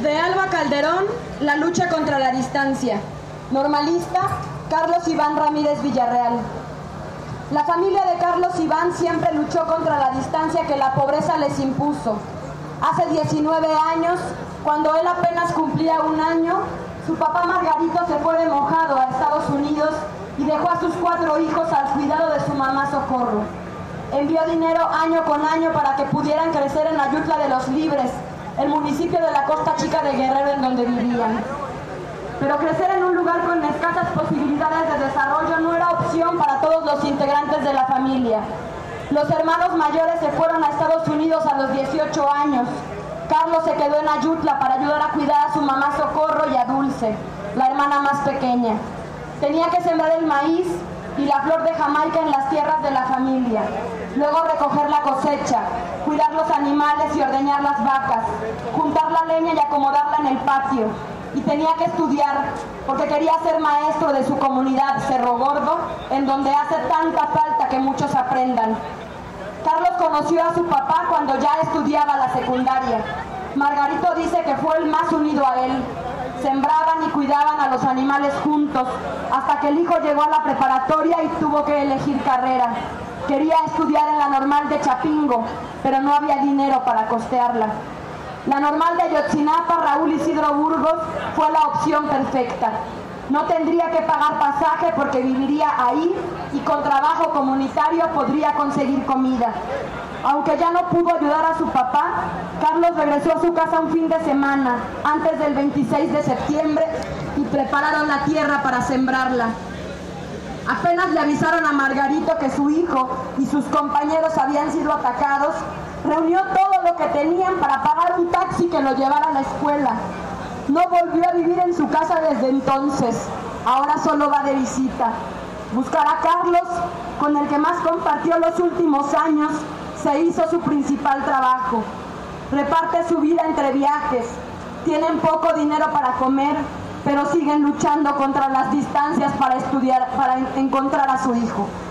De Alba Calderón, La lucha contra la distancia. Normalista, Carlos Iván Ramírez Villarreal. La familia de Carlos Iván siempre luchó contra la distancia que la pobreza les impuso. Hace 19 años, cuando él apenas cumplía 1 año, su papá Margarito se fue de mojado a Estados Unidos y dejó a sus 4 hijos al cuidado de su mamá Socorro. Envió dinero año con año para que pudieran crecer en Ayutla de los Libres, el municipio de la Costa Chica de Guerrero en donde vivían. Pero crecer en un lugar con escasas posibilidades de desarrollo no era opción para todos los integrantes de la familia. Los hermanos mayores se fueron a Estados Unidos a los 18 años. Carlos se quedó en Ayutla para ayudar a cuidar a su mamá Socorro y a Dulce, la hermana más pequeña. Tenía que sembrar el maíz y la flor de Jamaica en las tierras de la familia, luego recoger la cosecha, cuidar los animales y ordeñar las vacas, juntar la leña y acomodarla en el patio. Y tenía que estudiar porque quería ser maestro de su comunidad, Cerro Gordo, en donde hace tanta falta que muchos aprendan. Carlos conoció a su papá cuando ya estudiaba la secundaria. Margarito dice que fue el más unido a él. Sembraban y cuidaban a los animales juntos, hasta que el hijo llegó a la preparatoria y tuvo que elegir carrera. Quería estudiar en la Normal de Chapingo, pero no había dinero para costearla. La Normal de Ayotzinapa, Raúl Isidro Burgos, fue la opción perfecta. No tendría que pagar pasaje porque viviría ahí y con trabajo comunitario podría conseguir comida. Aunque ya no pudo ayudar a su papá, Carlos regresó a su casa un fin de semana, antes del 26 de septiembre, y prepararon la tierra para sembrarla. Apenas le avisaron a Margarito que su hijo y sus compañeros habían sido atacados, reunió todo lo que tenían para pagar un taxi que lo llevara a la escuela. No volvió a vivir en su casa desde entonces, ahora solo va de visita. Buscar a Carlos, con el que más compartió los últimos años, se hizo su principal trabajo. Reparte su vida entre viajes, tienen poco dinero para comer, pero siguen luchando contra las distancias para estudiar, para encontrar a su hijo.